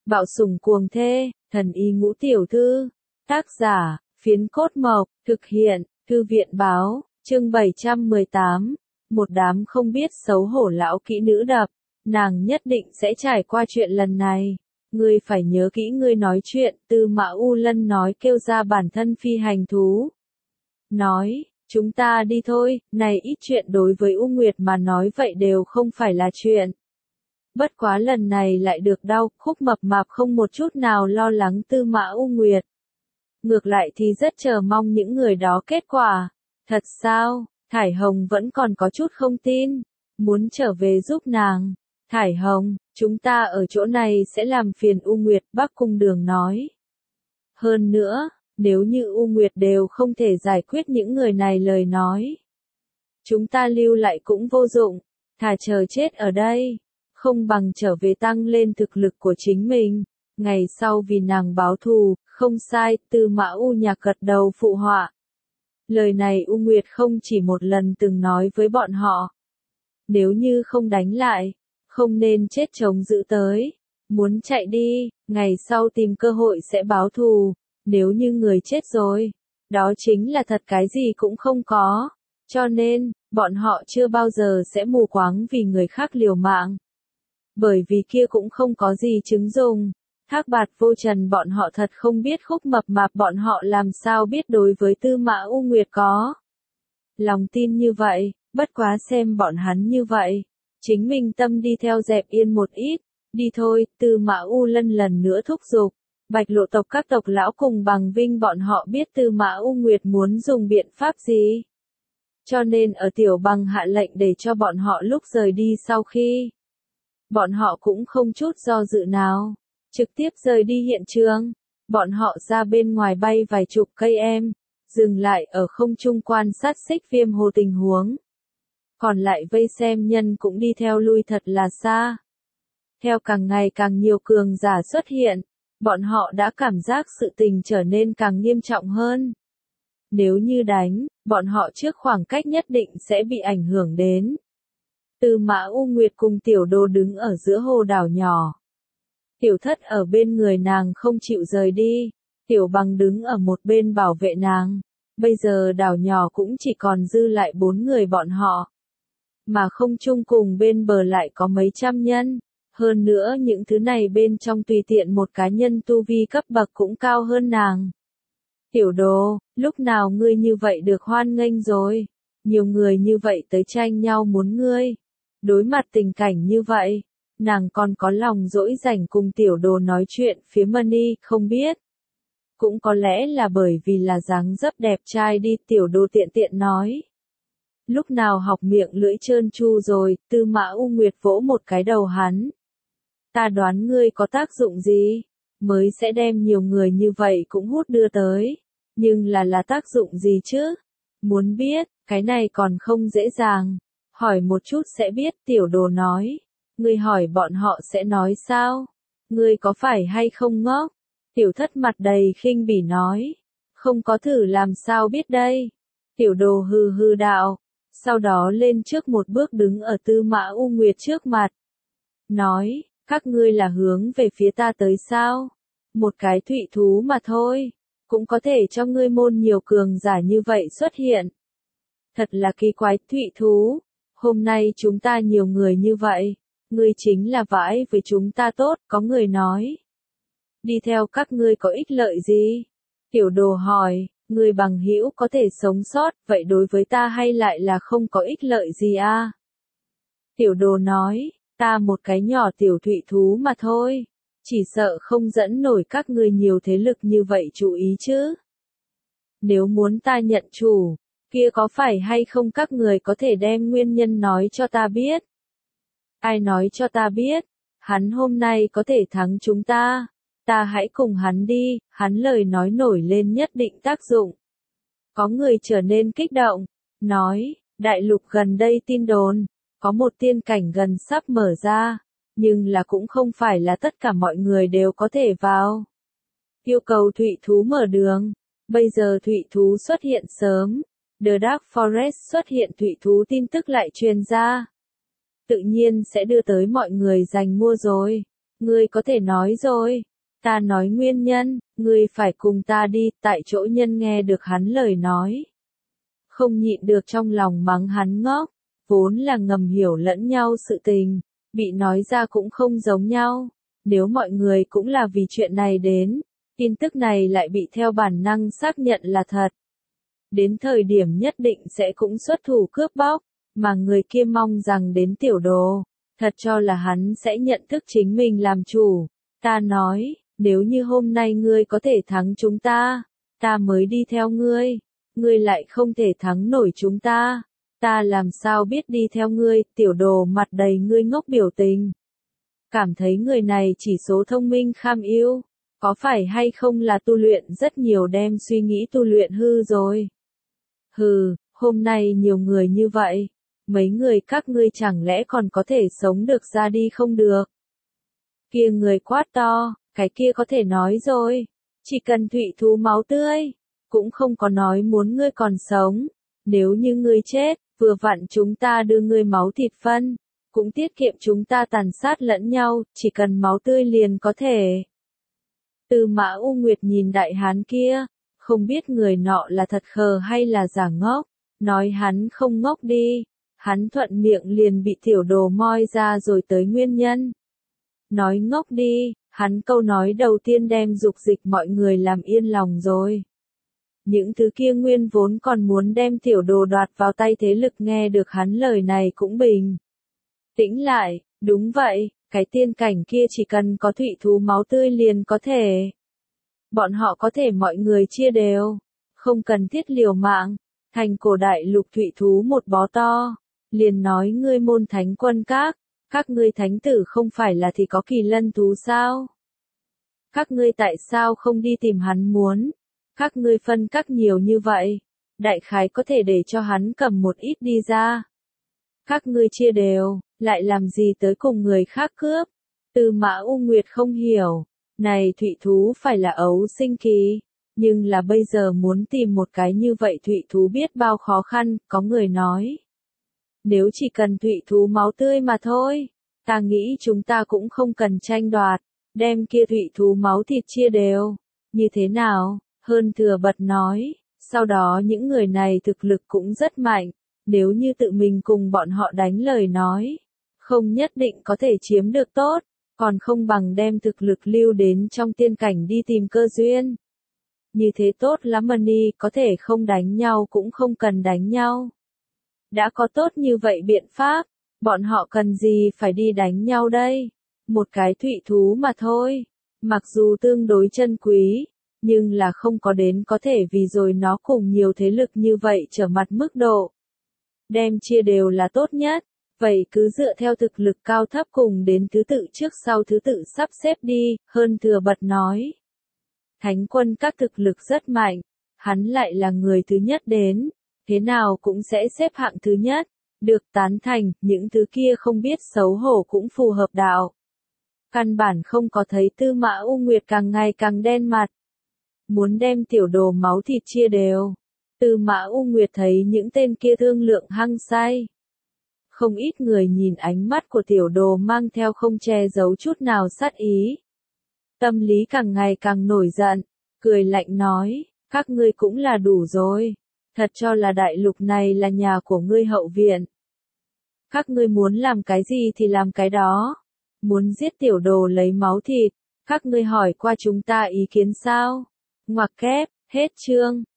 Bạo sủng cuồng thê, thần y ngũ tiểu thư. Tác giả, Phiến Cốt Mộc, thực hiện, Thư viện báo, chương 718. Một đám không biết xấu hổ lão kỹ nữ đập, nàng nhất định sẽ trải qua chuyện lần này. Ngươi phải nhớ kỹ ngươi nói chuyện, Tư Mã U Lân nói kêu ra bản thân phi hành thú. Nói, chúng ta đi thôi, này ít chuyện đối với U Nguyệt mà nói vậy đều không phải là chuyện. Bất quá lần này lại được đau, Khúc Mập Mạp không một chút nào lo lắng Tư Mã U Nguyệt. Ngược lại thì rất chờ mong những người đó kết quả. Thật sao? Thải Hồng vẫn còn có chút không tin. Muốn trở về giúp nàng. Thải Hồng, chúng ta ở chỗ này sẽ làm phiền U Nguyệt, Bắc Cung Đường nói. Hơn nữa, nếu như U Nguyệt đều không thể giải quyết những người này lời nói. Chúng ta lưu lại cũng vô dụng, thà chờ chết ở đây. Không bằng trở về tăng lên thực lực của chính mình. Ngày sau vì nàng báo thù, không sai, Tư Mã U Nhạc gật đầu phụ họa. Lời này U Nguyệt không chỉ một lần từng nói với bọn họ. Nếu như không đánh lại, không nên chết chống giữ tới. Muốn chạy đi, ngày sau tìm cơ hội sẽ báo thù. Nếu như người chết rồi, đó chính là thật cái gì cũng không có. Cho nên, bọn họ chưa bao giờ sẽ mù quáng vì người khác liều mạng. Bởi vì kia cũng không có gì chứng dùng. Thác Bạt Vô Trần bọn họ thật không biết Khúc Mập Mạp bọn họ làm sao biết đối với Tư Mã U Nguyệt có lòng tin như vậy, bất quá xem bọn hắn như vậy. Chính mình tâm đi theo dẹp yên một ít, đi thôi, Tư Mã U Lân lần nữa thúc giục. Bạch Lộ tộc các tộc lão cùng Bằng Vinh bọn họ biết Tư Mã U Nguyệt muốn dùng biện pháp gì. Cho nên ở Tiểu Bằng hạ lệnh để cho bọn họ lúc rời đi sau khi. Bọn họ cũng không chút do dự nào. Trực tiếp rời đi hiện trường. Bọn họ ra bên ngoài bay vài chục cây em. Dừng lại ở không trung quan sát Xích Viêm Hồ tình huống. Còn lại vây xem nhân cũng đi theo lui thật là xa. Theo càng ngày càng nhiều cường giả xuất hiện. Bọn họ đã cảm giác sự tình trở nên càng nghiêm trọng hơn. Nếu như đánh, bọn họ trước khoảng cách nhất định sẽ bị ảnh hưởng đến. Tư Mã U Nguyệt cùng Tiểu Đồ đứng ở giữa hồ đảo nhỏ. Tiểu Thất ở bên người nàng không chịu rời đi. Tiểu Bằng đứng ở một bên bảo vệ nàng. Bây giờ đảo nhỏ cũng chỉ còn dư lại 4 người bọn họ. Mà không chung cùng bên bờ lại có mấy trăm nhân. Hơn nữa những thứ này bên trong tùy tiện một cá nhân tu vi cấp bậc cũng cao hơn nàng. Tiểu Đồ, lúc nào ngươi như vậy được hoan nghênh rồi. Nhiều người như vậy tới tranh nhau muốn ngươi. Đối mặt tình cảnh như vậy, nàng còn có lòng dỗi rảnh cùng Tiểu Đồ nói chuyện phía Mani, không biết. Cũng có lẽ là bởi vì là dáng dấp đẹp trai đi, Tiểu Đồ tiện tiện nói. Lúc nào học miệng lưỡi trơn tru rồi, Tư Mã U Nguyệt vỗ một cái đầu hắn. Ta đoán ngươi có tác dụng gì, mới sẽ đem nhiều người như vậy cũng hút đưa tới. Nhưng là tác dụng gì chứ? Muốn biết, cái này còn không dễ dàng. Hỏi một chút sẽ biết, Tiểu Đồ nói. Ngươi hỏi bọn họ sẽ nói sao? Ngươi có phải hay không ngốc? Tiểu Thất mặt đầy khinh bỉ nói. Không có thử làm sao biết đây. Tiểu Đồ hừ hừ đạo. Sau đó lên trước một bước đứng ở Tư Mã U Nguyệt trước mặt. Nói, các ngươi là hướng về phía ta tới sao? Một cái thụy thú mà thôi. Cũng có thể cho ngươi môn nhiều cường giả như vậy xuất hiện. Thật là kỳ quái, thụy thú. Hôm nay chúng ta nhiều người như vậy. Ngươi chính là vãi với chúng ta tốt, có người nói. Đi theo các ngươi có ích lợi gì? Tiểu Đồ hỏi, người bằng hữu có thể sống sót, vậy đối với ta hay lại là không có ích lợi gì à? Tiểu Đồ nói, ta một cái nhỏ tiểu thụy thú mà thôi. Chỉ sợ không dẫn nổi các ngươi nhiều thế lực như vậy chú ý chứ. Nếu muốn ta nhận chủ, kia có phải hay không các người có thể đem nguyên nhân nói cho ta biết? Ai nói cho ta biết? Hắn hôm nay có thể thắng chúng ta. Ta hãy cùng hắn đi, hắn lời nói nổi lên nhất định tác dụng. Có người trở nên kích động, nói, đại lục gần đây tin đồn, có một tiên cảnh gần sắp mở ra, nhưng là cũng không phải là tất cả mọi người đều có thể vào. Yêu cầu thụy thú mở đường, bây giờ thụy thú xuất hiện sớm, The Dark Forest xuất hiện thụy thú tin tức lại truyền ra. Tự nhiên sẽ đưa tới mọi người giành mua rồi. Ngươi có thể nói rồi. Ta nói nguyên nhân, ngươi phải cùng ta đi, tại chỗ nhân nghe được hắn lời nói. Không nhịn được trong lòng mắng hắn ngốc, vốn là ngầm hiểu lẫn nhau sự tình, bị nói ra cũng không giống nhau. Nếu mọi người cũng là vì chuyện này đến, tin tức này lại bị theo bản năng xác nhận là thật. Đến thời điểm nhất định sẽ cũng xuất thủ cướp bóc, mà người kia mong rằng đến tiểu đồ, thật cho là hắn sẽ nhận thức chính mình làm chủ. Ta nói, nếu như hôm nay ngươi có thể thắng chúng ta mới đi theo ngươi lại không thể thắng nổi chúng ta làm sao biết đi theo ngươi, tiểu đồ mặt đầy ngươi ngốc biểu tình. Cảm thấy người này chỉ số thông minh kham ưu, có phải hay không là tu luyện rất nhiều đem suy nghĩ tu luyện hư rồi. Hừ, hôm nay nhiều người như vậy, mấy người các ngươi chẳng lẽ còn có thể sống được ra đi không được. Kia người quát to, cái kia có thể nói rồi, chỉ cần thủy thú máu tươi, cũng không có nói muốn ngươi còn sống, nếu như ngươi chết, vừa vặn chúng ta đưa ngươi máu thịt phân, cũng tiết kiệm chúng ta tàn sát lẫn nhau, chỉ cần máu tươi liền có thể. Tư Mã U Nguyệt nhìn đại hán kia, không biết người nọ là thật khờ hay là giả ngốc, nói hắn không ngốc đi, hắn thuận miệng liền bị tiểu đồ moi ra rồi tới nguyên nhân. Nói ngốc đi, hắn câu nói đầu tiên đem dục dịch mọi người làm yên lòng rồi. Những thứ kia nguyên vốn còn muốn đem tiểu đồ đoạt vào tay thế lực nghe được hắn lời này cũng bình tĩnh lại, đúng vậy, cái tiên cảnh kia chỉ cần có thủy thú máu tươi liền có thể. Bọn họ có thể mọi người chia đều, không cần thiết liều mạng, thành cổ đại lục thủy thú một bó to, liền nói ngươi môn thánh quân các ngươi thánh tử không phải là thì có kỳ lân thú sao? Các ngươi tại sao không đi tìm hắn muốn? Các ngươi phân các nhiều như vậy, đại khái có thể để cho hắn cầm một ít đi ra. Các ngươi chia đều, lại làm gì tới cùng người khác cướp? Tư Mã U Nguyệt không hiểu, này thủy thú phải là ấu sinh kỳ, nhưng là bây giờ muốn tìm một cái như vậy thủy thú biết bao khó khăn, có người nói. Nếu chỉ cần thủy thú máu tươi mà thôi, ta nghĩ chúng ta cũng không cần tranh đoạt, đem kia thủy thú máu thịt chia đều. Như thế nào? Hơn Thừa bật nói, sau đó những người này thực lực cũng rất mạnh, nếu như tự mình cùng bọn họ đánh lời nói, không nhất định có thể chiếm được tốt, còn không bằng đem thực lực lưu đến trong tiên cảnh đi tìm cơ duyên. Như thế tốt lắm Mani, có thể không đánh nhau cũng không cần đánh nhau. Đã có tốt như vậy biện pháp, bọn họ cần gì phải đi đánh nhau đây? Một cái thủy thú mà thôi, mặc dù tương đối chân quý, nhưng là không có đến có thể vì rồi nó cùng nhiều thế lực như vậy trở mặt mức độ. Đem chia đều là tốt nhất, vậy cứ dựa theo thực lực cao thấp cùng đến thứ tự trước sau thứ tự sắp xếp đi, Hơn Thừa bật nói. Thánh quân các thực lực rất mạnh, hắn lại là người thứ nhất đến, thế nào cũng sẽ xếp hạng thứ nhất, được tán thành, những thứ kia không biết xấu hổ cũng phù hợp đạo. Căn bản không có thấy Tư Mã U Nguyệt càng ngày càng đen mặt. Muốn đem tiểu đồ máu thịt chia đều. Tư Mã U Nguyệt thấy những tên kia thương lượng hăng say. Không ít người nhìn ánh mắt của tiểu đồ mang theo không che giấu chút nào sát ý. Tâm lý càng ngày càng nổi giận, cười lạnh nói, các ngươi cũng là đủ rồi. Thật cho là đại lục này là nhà của ngươi hậu viện. Các ngươi muốn làm cái gì thì làm cái đó. Muốn giết tiểu đồ lấy máu thịt, các ngươi hỏi qua chúng ta ý kiến sao? Ngoặc kép, hết chương.